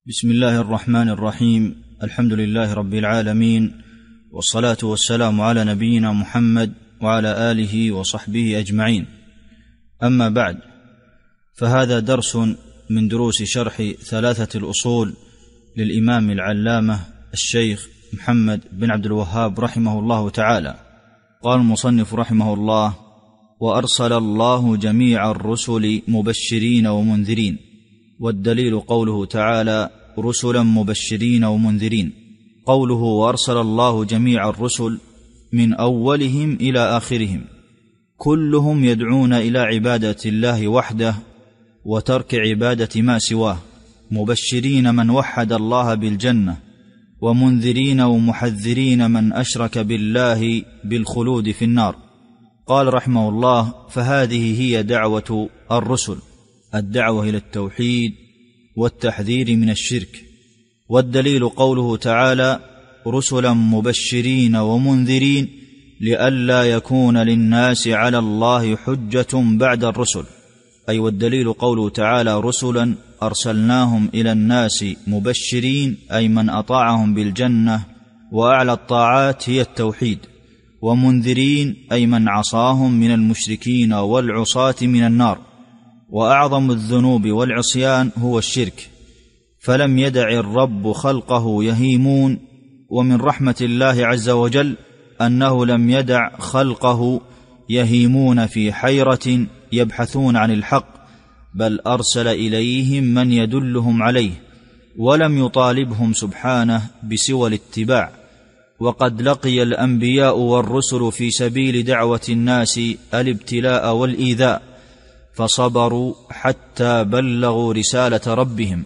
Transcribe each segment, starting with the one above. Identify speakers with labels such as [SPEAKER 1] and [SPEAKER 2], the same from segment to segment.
[SPEAKER 1] بسم الله الرحمن الرحيم. الحمد لله رب العالمين، والصلاة والسلام على نبينا محمد وعلى آله وصحبه أجمعين. أما بعد، فهذا درس من دروس شرح ثلاثة الأصول للإمام العلامة الشيخ محمد بن عبد الوهاب رحمه الله تعالى. قال المصنف رحمه الله: وأرسل الله جميع الرسل مبشرين ومنذرين. والدليل قوله تعالى: رسلا مبشرين ومنذرين. قوله وأرسل الله جميع الرسل من أولهم إلى آخرهم كلهم يدعون إلى عبادة الله وحده وترك عبادة ما سواه، مبشرين من وحد الله بالجنة، ومنذرين ومحذرين من أشرك بالله بالخلود في النار. قال رحمه الله: فهذه هي دعوة الرسل، الدعوة إلى التوحيد والتحذير من الشرك. والدليل قوله تعالى: رسلا مبشرين ومنذرين لئلا يكون للناس على الله حجة بعد الرسل. أي والدليل قوله تعالى: رسلا أرسلناهم إلى الناس مبشرين، أي من أطاعهم بالجنة، وأعلى الطاعات هي التوحيد، ومنذرين أي من عصاهم من المشركين والعصاة من النار. وأعظم الذنوب والعصيان هو الشرك، فلم يدع الرب خلقه يهيمون. ومن رحمة الله عز وجل أنه لم يدع خلقه يهيمون في حيرة يبحثون عن الحق، بل أرسل إليهم من يدلهم عليه، ولم يطالبهم سبحانه بسوى الاتباع. وقد لقي الأنبياء والرسل في سبيل دعوة الناس الابتلاء والإيذاء، فصبروا حتى بلغوا رسالة ربهم،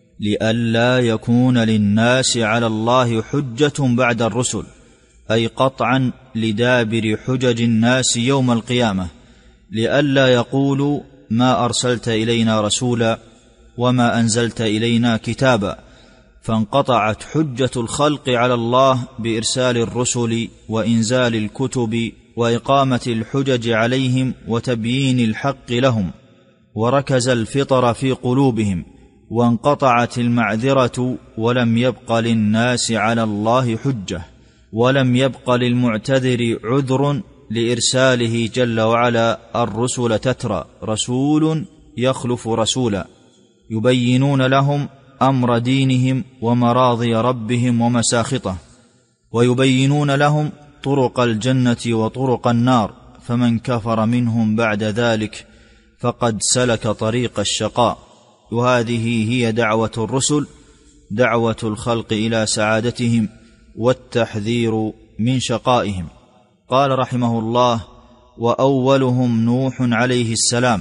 [SPEAKER 1] لئلا يكون للناس على الله حجة بعد الرسل، أي قطعا لدابر حجج الناس يوم القيامة، لئلا يقولوا ما أرسلت إلينا رسولا وما أنزلت إلينا كتابا، فانقطعت حجة الخلق على الله بإرسال الرسل وإنزال الكتب وإقامة الحجج عليهم وتبيين الحق لهم، وركز الفطر في قلوبهم، وانقطعت المعذرة، ولم يبق للناس على الله حجة، ولم يبق للمعتذر عذر لإرساله جل وعلا الرسل تترى، رسول يخلف رسولا، يبينون لهم أمر دينهم ومراضي ربهم ومساخطه، ويبينون لهم طرق الجنة وطرق النار، فمن كفر منهم بعد ذلك فقد سلك طريق الشقاء. وهذه هي دعوة الرسل، دعوة الخلق إلى سعادتهم والتحذير من شقائهم. قال رحمه الله: وأولهم نوح عليه السلام،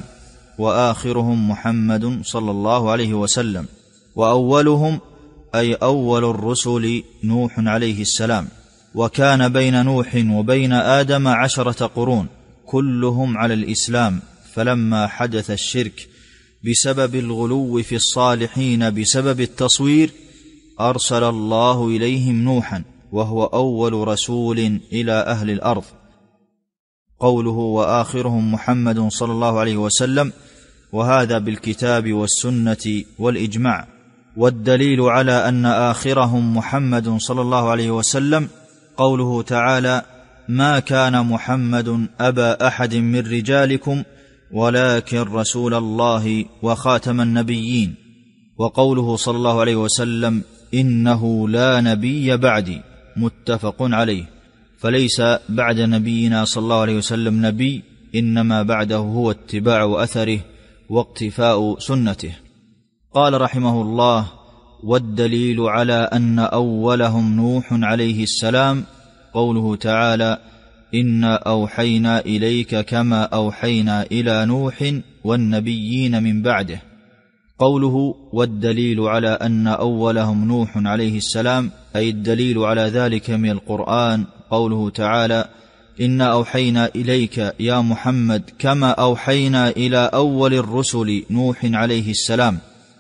[SPEAKER 1] وآخرهم محمد صلى الله عليه وسلم. وأولهم أي أول الرسل نوح عليه السلام، وكان بين نوح وبين آدم 10 قرون كلهم على الإسلام، فلما حدث الشرك بسبب الغلو في الصالحين بسبب التصوير أرسل الله إليهم نوحا، وهو أول رسول إلى أهل الأرض. قوله وآخرهم محمد صلى الله عليه وسلم، وهذا بالكتاب والسنة والإجماع. والدليل على أن آخرهم محمد صلى الله عليه وسلم قوله تعالى: ما كان محمد أبا أحد من رجالكم ولكن رسول الله وخاتم النبيين. وقوله صلى الله عليه وسلم: إنه لا نبي بعدي، متفق عليه، فليس بعد نبينا صلى الله عليه وسلم نبي، إنما بعده هو اتباع أثره واقتفاء سنته. قال رحمه الله: والدليل على أن أولهم نوح عليه السلام قوله تعالى: إنا أوحينا إليك كما أوحينا إلى نوح والنبيين من بعده. قوله والدليل على أن أولهم نوح عليه السلام، أي الدليل على ذلك من القرآن قوله تعالى: إنا أوحينا إليك يا محمد كما أوحينا إلى أول الرسل نوح عليه السلام،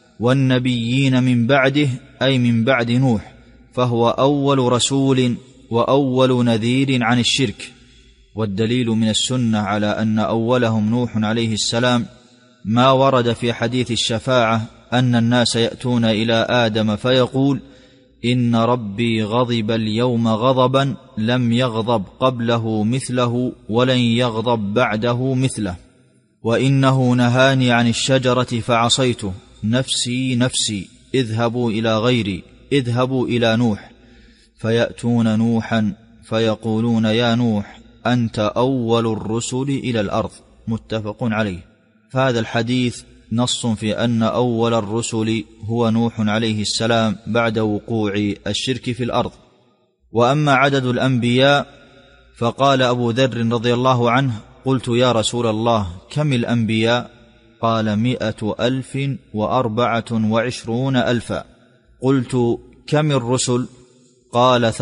[SPEAKER 1] والنبيين من بعده أي من بعد نوح، فهو أول رسول وأول نذير عن الشرك. والدليل من السنة على أن أولهم نوح عليه السلام ما ورد في حديث الشفاعة أن الناس يأتون إلى آدم فيقول: إن ربي غضب اليوم غضبا لم يغضب قبله مثله ولن يغضب بعده مثله، وإنه نهاني عن الشجرة فعصيته، نفسي نفسي، اذهبوا إلى غيري، اذهبوا إلى نوح. فيأتون نوحا فيقولون: يا نوح أنت أول الرسل إلى الأرض. متفق عليه. فهذا الحديث نص في أن أول الرسل هو نوح عليه السلام بعد وقوع الشرك في الأرض. وأما عدد الأنبياء فقال أبو ذر رضي الله عنه: قلت يا رسول الله كم الأنبياء؟ قال: 124,000. قلت كم الرسل؟ قال: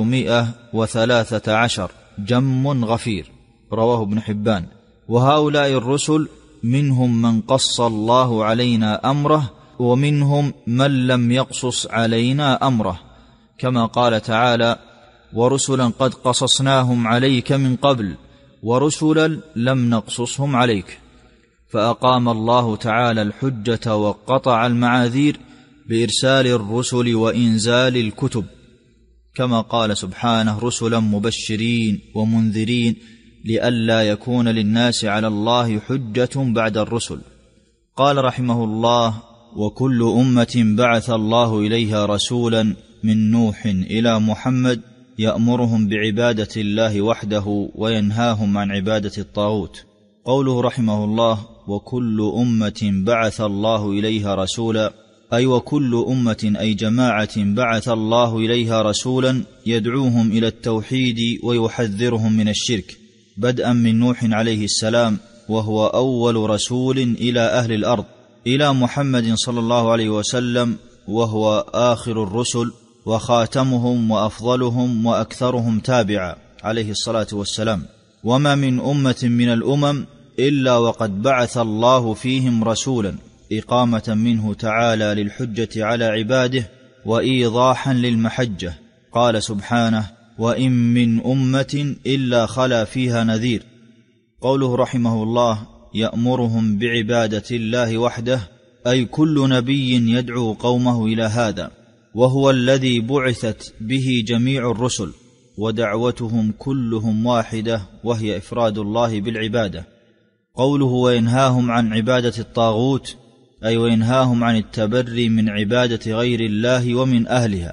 [SPEAKER 1] 313، جم غفير. رواه ابن حبان. وهؤلاء الرسل منهم من قص الله علينا أمره، ومنهم من لم يقصص علينا أمره، كما قال تعالى: ورسلا قد قصصناهم عليك من قبل ورسلا لم نقصصهم عليك. فأقام الله تعالى الحجة وقطع المعاذير بإرسال الرسل وإنزال الكتب، كما قال سبحانه: رسلا مبشرين ومنذرين لئلا يكون للناس على الله حجة بعد الرسل. قال رحمه الله: وكل أمة بعث الله إليها رسولا من نوح إلى محمد يأمرهم بعبادة الله وحده وينهاهم عن عبادة الطاغوت. قوله رحمه الله: وكل أمة بعث الله إليها رسولا، أي وكل أمة أي جماعة بعث الله إليها رسولا يدعوهم إلى التوحيد ويحذرهم من الشرك، بدءا من نوح عليه السلام وهو أول رسول إلى أهل الأرض، إلى محمد صلى الله عليه وسلم وهو آخر الرسل وخاتمهم وأفضلهم وأكثرهم تابعا عليه الصلاة والسلام. وما من أمة من الأمم إلا وقد بعث الله فيهم رسولا، إقامة منه تعالى للحجة على عباده وإيضاحا للمحجة. قال سبحانه: وإن من أمة إلا خلا فيها نذير. قوله رحمه الله: يأمرهم بعبادة الله وحده، أي كل نبي يدعو قومه إلى هذا، وهو الذي بعثت به جميع الرسل، ودعوتهم كلهم واحدة وهي إفراد الله بالعبادة. قوله وينهاهم عن عبادة الطاغوت، أي وينهاهم عن التبري من عبادة غير الله ومن أهلها.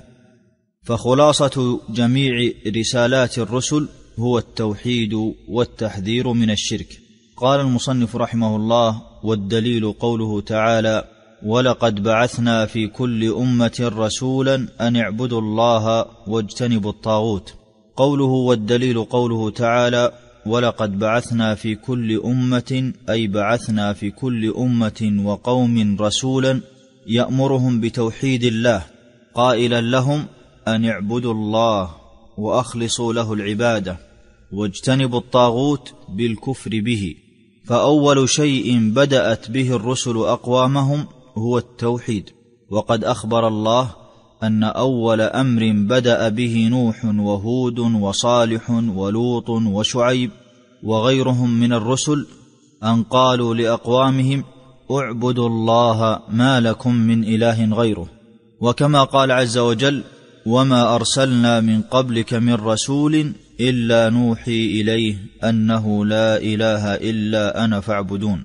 [SPEAKER 1] فخلاصة جميع رسالات الرسل هو التوحيد والتحذير من الشرك. قال المصنف رحمه الله: والدليل قوله تعالى: ولقد بعثنا في كل أمة رسولا أن اعبدوا الله واجتنبوا الطاغوت. قوله والدليل قوله تعالى: ولقد بعثنا في كل أمة، أي بعثنا في كل أمة وقوم رسولا يأمرهم بتوحيد الله، قائلا لهم أن اعبدوا الله وأخلصوا له العبادة واجتنبوا الطاغوت بالكفر به. فأول شيء بدأت به الرسل أقوامهم هو التوحيد. وقد أخبر الله أن أول أمر بدأ به نوح وهود وصالح ولوط وشعيب وغيرهم من الرسل أن قالوا لأقوامهم: اعبدوا الله ما لكم من إله غيره. وكما قال عز وجل: وما أرسلنا من قبلك من رسول إلا نوحي إليه أنه لا إله إلا أنا فاعبدون.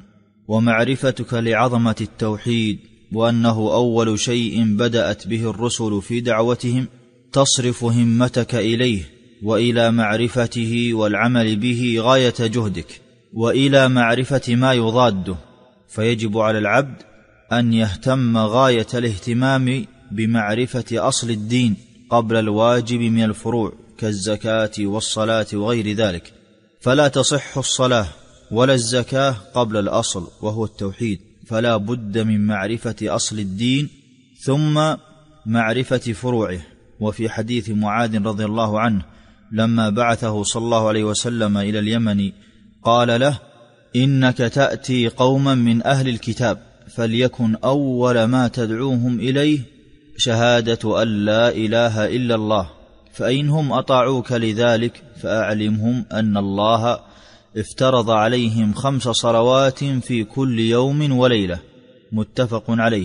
[SPEAKER 1] ومعرفتك لعظمة التوحيد وأنه أول شيء بدأت به الرسل في دعوتهم تصرف همتك إليه وإلى معرفته والعمل به غاية جهدك، وإلى معرفة ما يضاده. فيجب على العبد أن يهتم غاية الاهتمام بمعرفة أصل الدين قبل الواجب من الفروع كالزكاة والصلاة وغير ذلك، فلا تصح الصلاة ولا الزكاة قبل الأصل وهو التوحيد، فلا بد من معرفة أصل الدين ثم معرفة فروعه. وفي حديث معاذ رضي الله عنه لما بعثه صلى الله عليه وسلم إلى اليمن قال له: إنك تأتي قوما من أهل الكتاب، فليكن أول ما تدعوهم إليه شهادة أن لا إله إلا الله، فإنهم أطاعوك لذلك فأعلمهم أن الله افترض عليهم 5 صلوات في كل يوم وليلة. متفق عليه.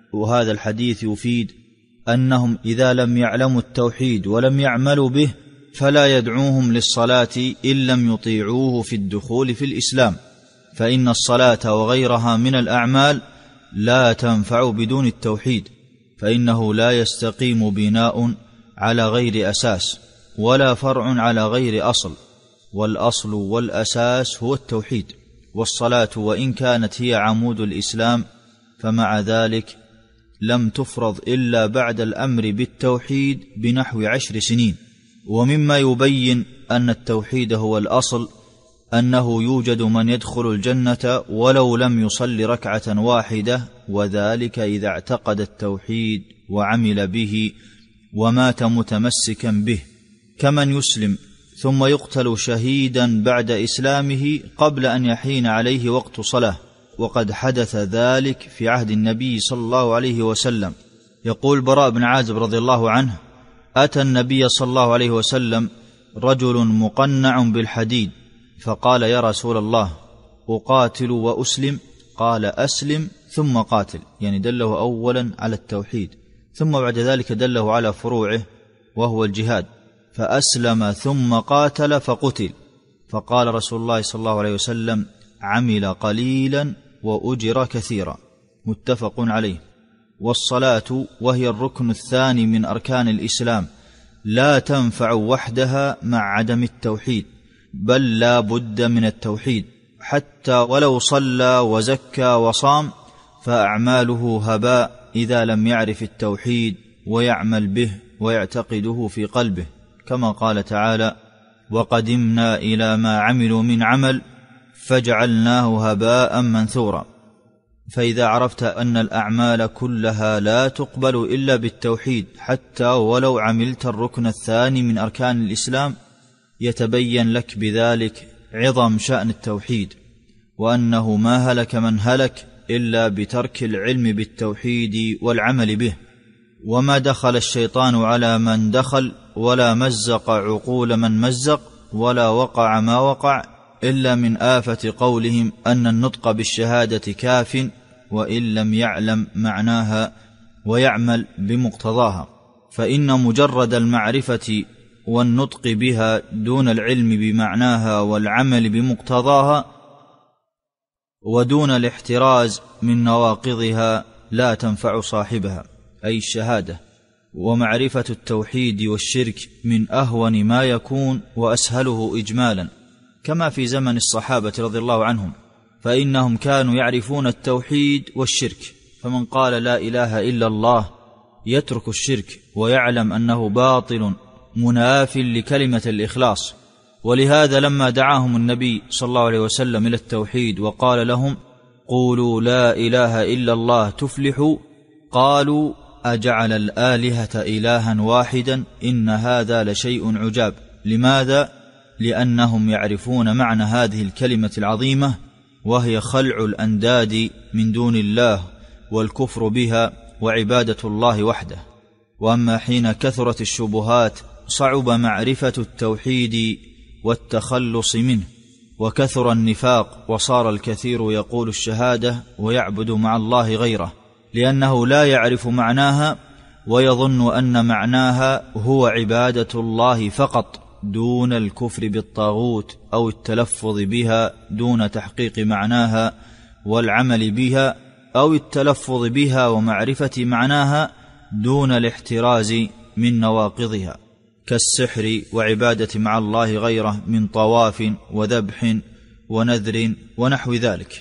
[SPEAKER 1] وهذا الحديث يفيد أنهم إذا لم يعلموا التوحيد ولم يعملوا به فلا يدعوهم للصلاة إن لم يطيعوه في الدخول في الإسلام، فإن الصلاة وغيرها من الأعمال لا تنفع بدون التوحيد، فإنه لا يستقيم بناء على غير أساس ولا فرع على غير أصل، والأصل والأساس هو التوحيد. والصلاة وإن كانت هي عمود الإسلام فمع ذلك لم تفرض إلا بعد الأمر بالتوحيد بنحو 10 سنين. ومما يبين أن التوحيد هو الأصل أنه يوجد من يدخل الجنة ولو لم يصل ركعة واحدة، وذلك إذا اعتقد التوحيد وعمل به ومات متمسكا به، كمن يسلم ثم يقتل شهيدا بعد إسلامه قبل أن يحين عليه وقت صلاة، وقد حدث ذلك في عهد النبي صلى الله عليه وسلم. يقول براء بن عازب رضي الله عنه: أتى النبي صلى الله عليه وسلم رجل مقنع بالحديد فقال: يا رسول الله، أقاتل وأسلم؟ قال: أسلم ثم قاتل، يعني دله أولا على التوحيد، ثم بعد ذلك دله على فروعه وهو الجهاد، فأسلم ثم قاتل فقتل، فقال رسول الله صلى الله عليه وسلم: عمل قليلا وأجر كثيرا، متفق عليه. والصلاة وهي الركن الثاني من أركان الإسلام لا تنفع وحدها مع عدم التوحيد، بل لا بد من التوحيد، حتى ولو صلى وزكى وصام فأعماله هباء إذا لم يعرف التوحيد ويعمل به ويعتقده في قلبه، كما قال تعالى: وقدمنا إلى ما عملوا من عمل فجعلناه هباء منثورا. فإذا عرفت أن الأعمال كلها لا تقبل إلا بالتوحيد حتى ولو عملت الركن الثاني من أركان الإسلام، يتبين لك بذلك عظم شأن التوحيد، وأنه ما هلك من هلك إلا بترك العلم بالتوحيد والعمل به. وما دخل الشيطان على من دخل، ولا مزق عقول من مزق، ولا وقع ما وقع إلا من آفة قولهم أن النطق بالشهادة كاف، وإن لم يعلم معناها ويعمل بمقتضاها، فإن مجرد المعرفة والنطق بها دون العلم بمعناها والعمل بمقتضاها ودون الاحتراز من نواقضها لا تنفع صاحبها، أي الشهادة. ومعرفة التوحيد والشرك من أهون ما يكون وأسهله إجمالا، كما في زمن الصحابة رضي الله عنهم، فإنهم كانوا يعرفون التوحيد والشرك، فمن قال لا إله إلا الله يترك الشرك ويعلم أنه باطل مناف لكلمة الإخلاص. ولهذا لما دعاهم النبي صلى الله عليه وسلم إلى التوحيد وقال لهم: قولوا لا إله إلا الله تفلحوا، قالوا: أجعل الآلهة إلها واحدا إن هذا لشيء عجاب. لماذا؟ لأنهم يعرفون معنى هذه الكلمة العظيمة، وهي خلع الأنداد من دون الله والكفر بها وعبادة الله وحده. وأما حين كثرت الشبهات صعب معرفة التوحيد والتخلص منه، وكثر النفاق، وصار الكثير يقول الشهادة ويعبد مع الله غيره، لأنه لا يعرف معناها ويظن أن معناها هو عبادة الله فقط دون الكفر بالطاغوت، أو التلفظ بها دون تحقيق معناها والعمل بها، أو التلفظ بها ومعرفة معناها دون الاحتراز من نواقضها، كالسحر وعبادة مع الله غيره من طواف وذبح ونذر ونحو ذلك.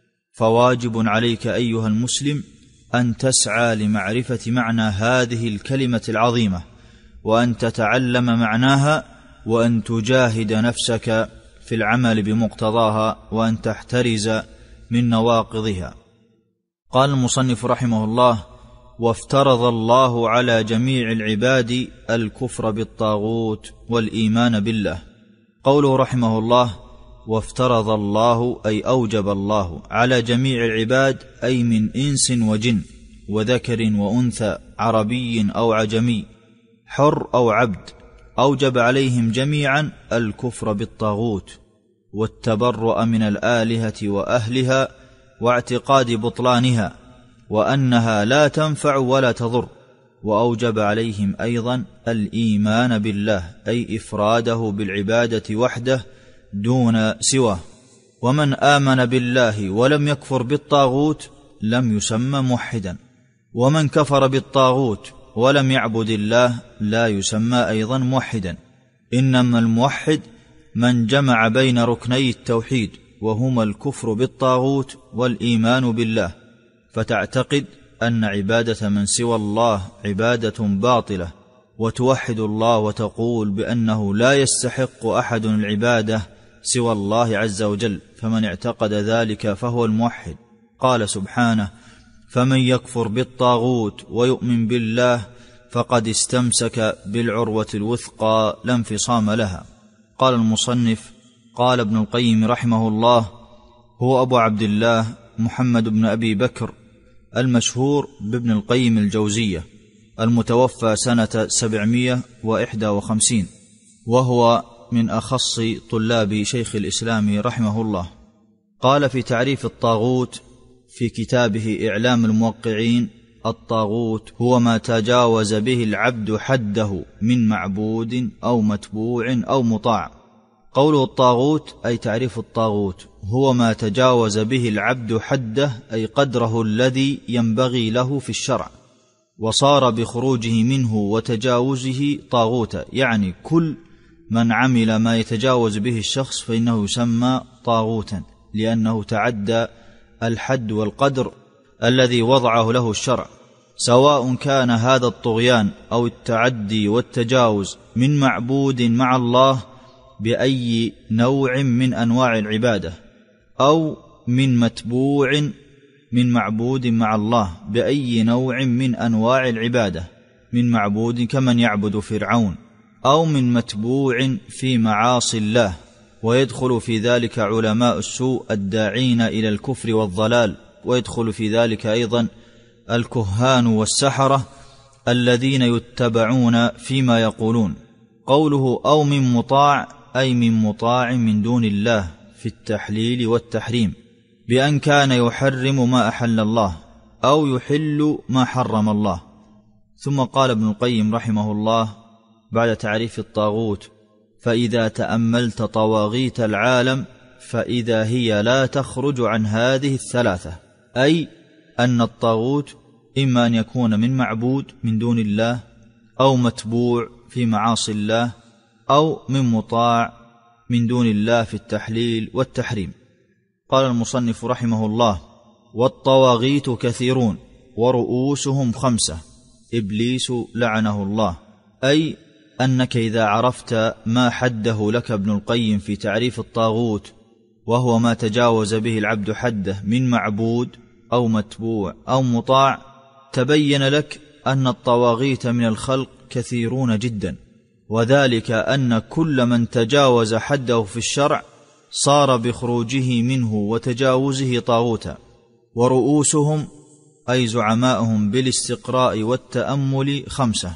[SPEAKER 1] فواجب عليك أيها المسلم أن تسعى لمعرفة معنى هذه الكلمة العظيمة، وأن تتعلم معناها، وأن تجاهد نفسك في العمل بمقتضاها، وأن تحترز من نواقضها. قال المصنف رحمه الله: وافترض الله على جميع العباد الكفر بالطاغوت والإيمان بالله. قوله رحمه الله: وافترض الله، أي أوجب الله على جميع العباد، أي من إنس وجن وذكر وأنثى، عربي أو عجمي، حر أو عبد، أوجب عليهم جميعا الكفر بالطاغوت والتبرؤ من الآلهة وأهلها واعتقاد بطلانها، وأنها لا تنفع ولا تضر. وأوجب عليهم أيضا الإيمان بالله، أي إفراده بالعبادة وحده دون سواه. ومن آمن بالله ولم يكفر بالطاغوت لم يسمى موحدا، ومن كفر بالطاغوت ولم يعبد الله لا يسمى أيضا موحدا. إنما الموحد من جمع بين ركني التوحيد، وهما الكفر بالطاغوت والإيمان بالله، فتعتقد أن عبادة من سوى الله عبادة باطلة، وتوحد الله وتقول بأنه لا يستحق أحد العبادة سوى الله عز وجل، فمن اعتقد ذلك فهو الموحد. قال سبحانه: فمن يكفر بالطاغوت ويؤمن بالله فقد استمسك بالعروة الوثقى لا انفصام لها. قال المصنف: قال ابن القيم رحمه الله: هو أبو عبد الله محمد بن أبي بكر المشهور بابن القيم الجوزية، المتوفى سنة 751، وهو من أخص طلاب شيخ الإسلام رحمه الله. قال في تعريف الطاغوت في كتابه إعلام الموقعين: الطاغوت هو ما تجاوز به العبد حده من معبود أو متبوع أو مطاع. قوله الطاغوت أي تعريف الطاغوت هو ما تجاوز به العبد حده، أي قدره الذي ينبغي له في الشرع، وصار بخروجه منه وتجاوزه طاغوتا، يعني كل من عمل ما يتجاوز به الشخص فإنه يسمى طاغوتا، لأنه تعدى الحد والقدر الذي وضعه له الشرع، سواء كان هذا الطغيان أو التعدي والتجاوز من معبود مع الله بأي نوع من أنواع العبادة، أو من متبوع من معبود مع الله بأي نوع من أنواع العبادة، من معبود كمن يعبد فرعون، أو من متبوع في معاصي الله. ويدخل في ذلك علماء السوء الداعين إلى الكفر والضلال، ويدخل في ذلك أيضا الكهان والسحرة الذين يتبعون فيما يقولون. قوله أو من مطاع أي من مطاع من دون الله في التحليل والتحريم، بأن كان يحرم ما أحل الله أو يحل ما حرم الله. ثم قال ابن القيم رحمه الله بعد تعريف الطاغوت: فإذا تأملت طواغيت العالم فإذا هي لا تخرج عن هذه الثلاثة، أي أن الطاغوت إما أن يكون من معبود من دون الله، أو متبوع في معاصي الله، أو من مطاع من دون الله في التحليل والتحريم. قال المصنف رحمه الله: والطواغيت كثيرون ورؤوسهم 5، إبليس لعنه الله. أي أنك إذا عرفت ما حده لك ابن القيم في تعريف الطاغوت، وهو ما تجاوز به العبد حده من معبود أو متبوع أو مطاع، تبين لك أن الطواغيت من الخلق كثيرون جدا، وذلك أن كل من تجاوز حده في الشرع صار بخروجه منه وتجاوزه طاغوتا. ورؤوسهم أي زعماءهم بالاستقراء والتأمل 5: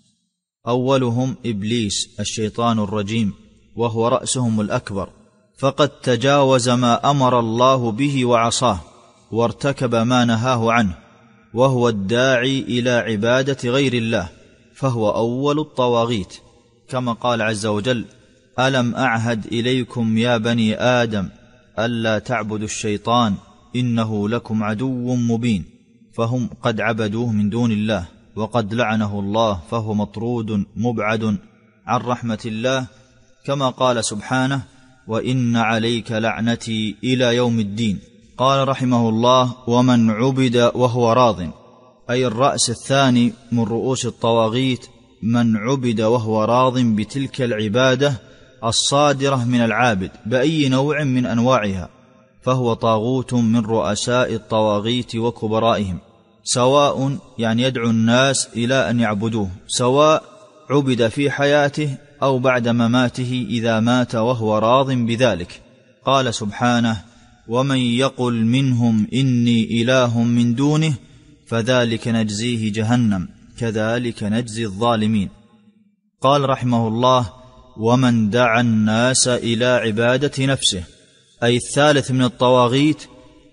[SPEAKER 1] أولهم إبليس الشيطان الرجيم، وهو رأسهم الأكبر، فقد تجاوز ما أمر الله به وعصاه، وارتكب ما نهاه عنه، وهو الداعي إلى عبادة غير الله، فهو أول الطواغيت، كما قال عز وجل: ألم أعهد إليكم يا بني آدم ألا تعبدوا الشيطان إنه لكم عدو مبين. فهم قد عبدوه من دون الله، وقد لعنه الله، فهو مطرود مبعد عن رحمة الله، كما قال سبحانه: وإن عليك لعنتي إلى يوم الدين. قال رحمه الله: ومن عبد وهو راض، أي الرأس الثاني من رؤوس الطواغيت من عبد وهو راض بتلك العبادة الصادرة من العابد بأي نوع من أنواعها، فهو طاغوت من رؤساء الطواغيت وكبرائهم، سواء يعني يدعو الناس إلى أن يعبدوه، سواء عبد في حياته أو بعد مماته إذا مات وهو راض بذلك. قال سبحانه: ومن يقل منهم إني إله من دونه فذلك نجزيه جهنم كذلك نجزي الظالمين. قال رحمه الله: ومن دعا الناس إلى عبادة نفسه، أي الثالث من الطواغيت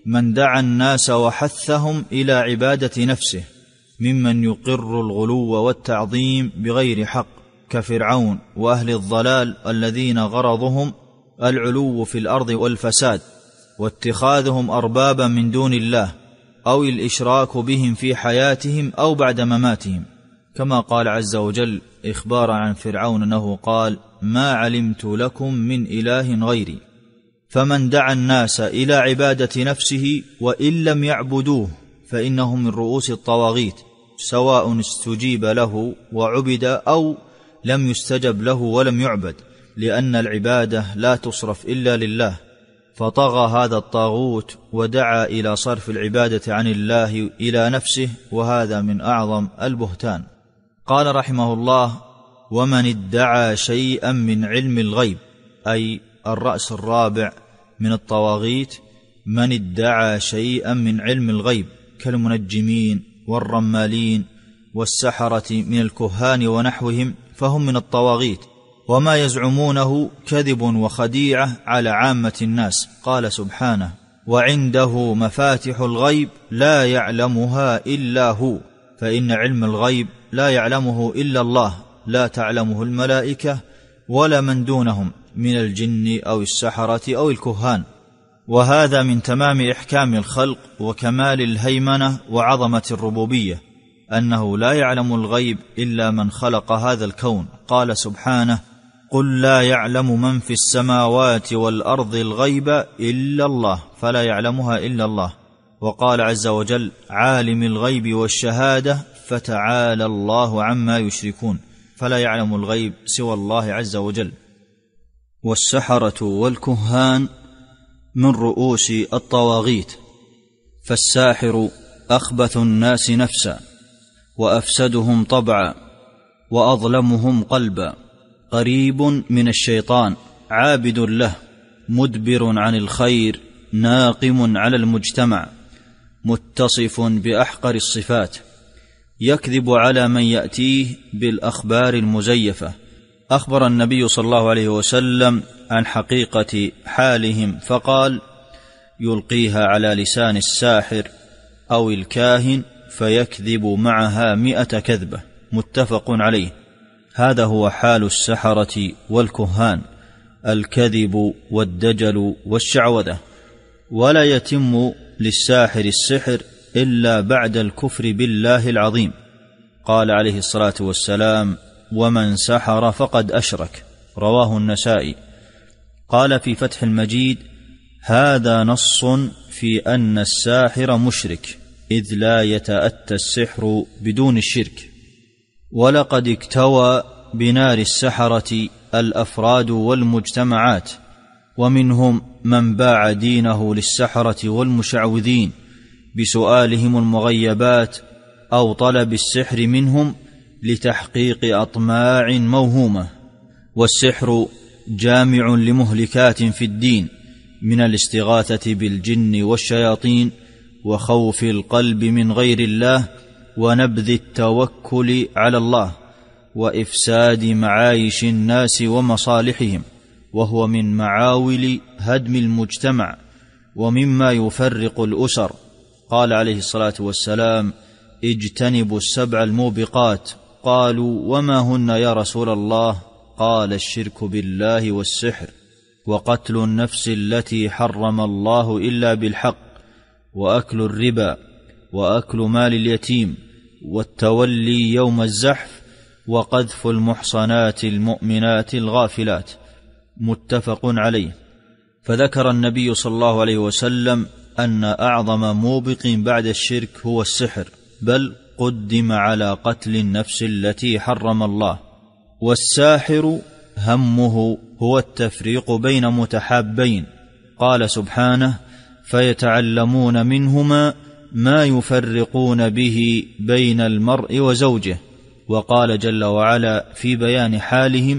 [SPEAKER 1] من دعا الناس وحثهم إلى عبادة نفسه، ممن يقر الغلو والتعظيم بغير حق، كفرعون وأهل الضلال الذين غرضهم العلو في الأرض والفساد، واتخاذهم أربابا من دون الله، أو الإشراك بهم في حياتهم أو بعد مماتهم، كما قال عز وجل إخبارا عن فرعون أنه قال: ما علمت لكم من إله غيري. فمن دعا الناس إلى عبادة نفسه وإن لم يعبدوه فإنه من رؤوس الطواغيت، سواء استجيب له وعبد أو لم يستجب له ولم يعبد، لأن العبادة لا تصرف إلا لله. فطغى هذا الطاغوت ودعا إلى صرف العبادة عن الله إلى نفسه، وهذا من أعظم البهتان. قال رحمه الله: ومن ادعى شيئا من علم الغيب، أي الرأس الرابع من الطواغيت من ادعى شيئا من علم الغيب، كالمنجمين والرمالين والسحرة من الكهان ونحوهم، فهم من الطواغيت، وما يزعمونه كذب وخديعة على عامة الناس. قال سبحانه: وعنده مفاتح الغيب لا يعلمها إلا هو، فإن علم الغيب لا يعلمه إلا الله، لا تعلمه الملائكة ولا من دونهم من الجن أو السحرة أو الكهان. وهذا من تمام إحكام الخلق وكمال الهيمنة وعظمة الربوبية، أنه لا يعلم الغيب إلا من خلق هذا الكون. قال سبحانه: قل لا يعلم من في السماوات والأرض الغيب إلا الله، فلا يعلمها إلا الله. وقال عز وجل: عالم الغيب والشهادة فتعالى الله عما يشركون، فلا يعلم الغيب سوى الله عز وجل. والسحرة والكهان من رؤوس الطواغيت، فالساحر أخبث الناس نفسا، وأفسدهم طبعا، وأظلمهم قلبا، قريب من الشيطان، عابد له، مدبر عن الخير، ناقم على المجتمع، متصف بأحقر الصفات، يكذب على من يأتيه بالأخبار المزيفة. أخبر النبي صلى الله عليه وسلم عن حقيقة حالهم فقال: يلقيها على لسان الساحر أو الكاهن فيكذب معها 100 كذبة، متفق عليه. هذا هو حال السحرة والكهان، الكذب والدجل والشعوذة. ولا يتم للساحر السحر إلا بعد الكفر بالله العظيم. قال عليه الصلاة والسلام: ومن سحر فقد أشرك، رواه النسائي. قال في فتح المجيد: هذا نص في أن الساحر مشرك، إذ لا يتأتى السحر بدون الشرك. ولقد اكتوى بنار السحرة الأفراد والمجتمعات، ومنهم من باع دينه للسحرة والمشعوذين بسؤالهم المغيبات أو طلب السحر منهم لتحقيق أطماع موهومة. والسحر جامع لمهلكات في الدين، من الاستغاثة بالجن والشياطين، وخوف القلب من غير الله، ونبذ التوكل على الله، وإفساد معايش الناس ومصالحهم، وهو من معاول هدم المجتمع ومما يفرق الأسر. قال عليه الصلاة والسلام: اجتنبوا 7 الموبقات. قالوا: وما هن يا رسول الله؟ قال: الشرك بالله والسحر، وقتل النفس التي حرم الله إلا بالحق، وأكل الربا، وأكل مال اليتيم، والتولي يوم الزحف، وقذف المحصنات المؤمنات الغافلات، متفق عليه. فذكر النبي صلى الله عليه وسلم أن أعظم موبق بعد الشرك هو السحر، بل قدم على قتل النفس التي حرم الله. والساحر همه هو التفريق بين متحابين. قال سبحانه: فيتعلمون منهما ما يفرقون به بين المرء وزوجه. وقال جل وعلا في بيان حالهم: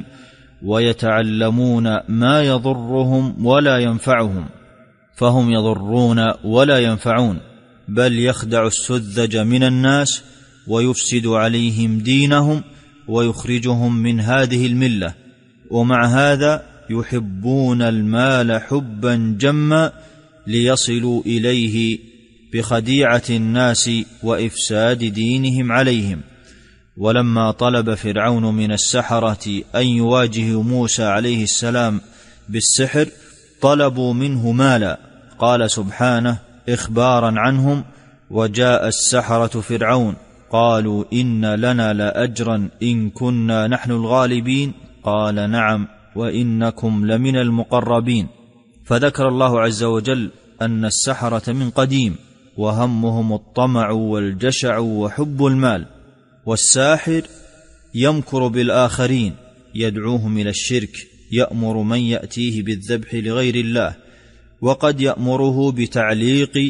[SPEAKER 1] ويتعلمون ما يضرهم ولا ينفعهم، فهم يضرون ولا ينفعون، بل يخدع السذج من الناس ويفسد عليهم دينهم ويخرجهم من هذه الملة. ومع هذا يحبون المال حبا جما ليصلوا إليه بخديعة الناس وإفساد دينهم عليهم. ولما طلب فرعون من السحرة أن يواجهوا موسى عليه السلام بالسحر طلبوا منه مالا، قال سبحانه إخبارا عنهم: وجاء السحرة فرعون قالوا إن لنا لأجرا إن كنا نحن الغالبين، قال نعم وإنكم لمن المقربين. فذكر الله عز وجل أن السحرة من قديم وهمهم الطمع والجشع وحب المال، والساحر يمكر بالآخرين يدعوهم إلى الشرك، يأمر من يأتيه بالذبح لغير الله، وقد يأمره بتعليق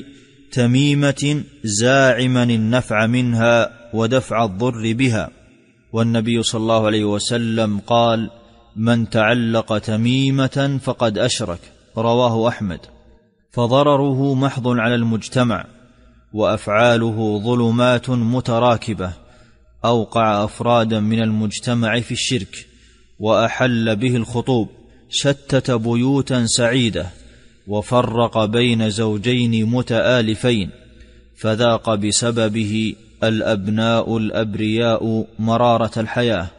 [SPEAKER 1] تميمة زاعما النفع منها ودفع الضر بها. والنبي صلى الله عليه وسلم قال: من تعلق تميمة فقد أشرك، رواه أحمد. فضرره محض على المجتمع، وأفعاله ظلمات متراكبة أوقع أفرادا من المجتمع في الشرك، وأحل به الخطوب، شتت بيوتا سعيدة، وفرق بين زوجين متآلفين، فذاق بسببه الأبناء الأبرياء مرارة الحياة،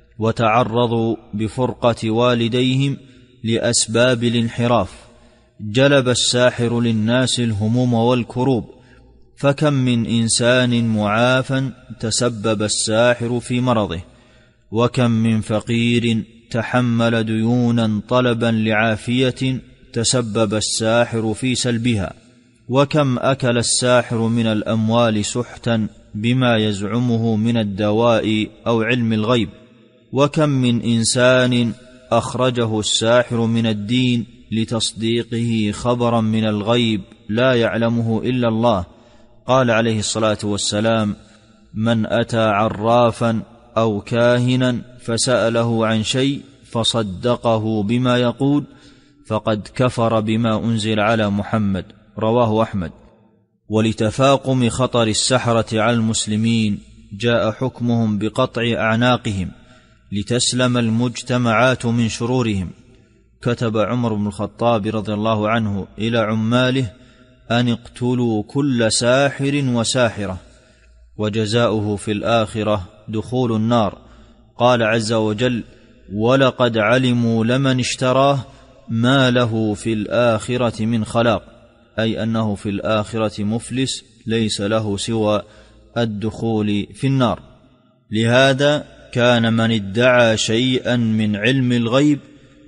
[SPEAKER 1] وتعرضوا بفرقة والديهم لأسباب الانحراف. جلب الساحر للناس الهموم والكروب، فكم من إنسان معافى تسبب الساحر في مرضه، وكم من فقير تحمل ديونا طلبا لعافية تسبب الساحر في سلبها، وكم أكل الساحر من الأموال سحتا بما يزعمه من الدواء أو علم الغيب، وكم من إنسان أخرجه الساحر من الدين لتصديقه خبرا من الغيب لا يعلمه إلا الله. قال عليه الصلاة والسلام: من أتى عرافا أو كاهنا فسأله عن شيء فصدقه بما يقول فقد كفر بما أنزل على محمد، رواه أحمد. ولتفاقم خطر السحرة على المسلمين جاء حكمهم بقطع أعناقهم لتسلم المجتمعات من شرورهم. كتب عمر بن الخطاب رضي الله عنه إلى عماله أن اقتلوا كل ساحر وساحرة، وجزاؤه في الآخرة دخول النار. قال عز وجل: ولقد علموا لمن اشتراه ما له في الآخرة من خلاق، أي أنه في الآخرة مفلس ليس له سوى الدخول في النار. لهذا كان من ادعى شيئا من علم الغيب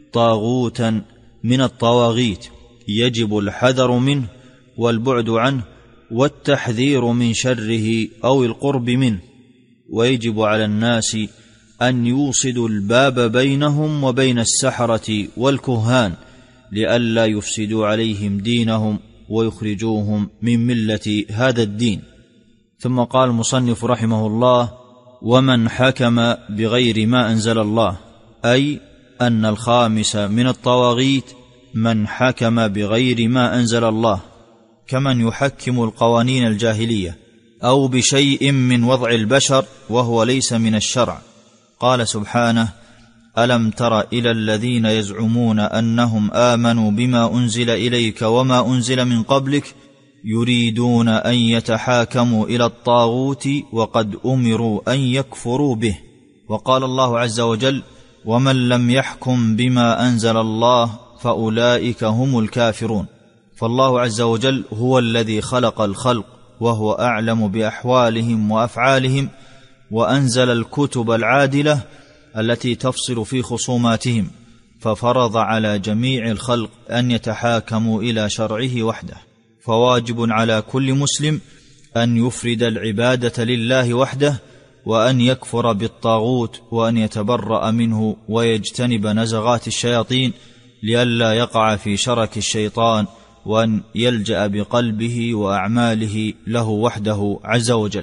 [SPEAKER 1] طاغوتا من الطواغيت، يجب الحذر منه والبعد عنه والتحذير من شره أو القرب منه. ويجب على الناس أن يوصدوا الباب بينهم وبين السحرة والكهان لئلا يفسدوا عليهم دينهم ويخرجوهم من ملة هذا الدين. ثم قال المصنف رحمه الله: ومن حكم بغير ما أنزل الله، أي أن الخامس من الطواغيت من حكم بغير ما أنزل الله، كمن يحكم القوانين الجاهلية أو بشيء من وضع البشر وهو ليس من الشرع. قال سبحانه: ألم تر إلى الذين يزعمون أنهم آمنوا بما أنزل إليك وما أنزل من قبلك يريدون أن يتحاكموا إلى الطاغوت وقد أمروا أن يكفروا به. وقال الله عز وجل: ومن لم يحكم بما أنزل الله فأولئك هم الكافرون. فالله عز وجل هو الذي خلق الخلق وهو أعلم بأحوالهم وأفعالهم، وأنزل الكتب العادلة التي تفصل في خصوماتهم، ففرض على جميع الخلق أن يتحاكموا إلى شرعه وحده. فواجب على كل مسلم أن يفرد العبادة لله وحده، وأن يكفر بالطاغوت، وأن يتبرأ منه ويجتنب نزغات الشياطين لئلا يقع في شرك الشيطان، وأن يلجأ بقلبه وأعماله له وحده عز وجل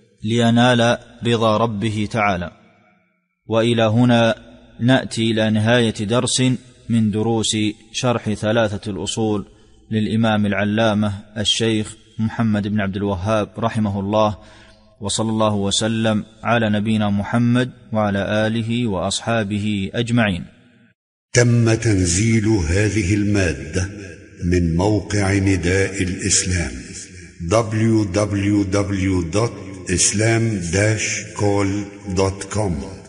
[SPEAKER 1] لينال رضا ربه تعالى. وإلى هنا نأتي إلى نهاية درس من دروس شرح ثلاثة الأصول للإمام العلامة الشيخ محمد بن عبد الوهاب رحمه الله، وصلى الله وسلم على نبينا محمد وعلى آله وأصحابه أجمعين.
[SPEAKER 2] تم تنزيل هذه المادة من موقع نداء الإسلام www.islam-call.com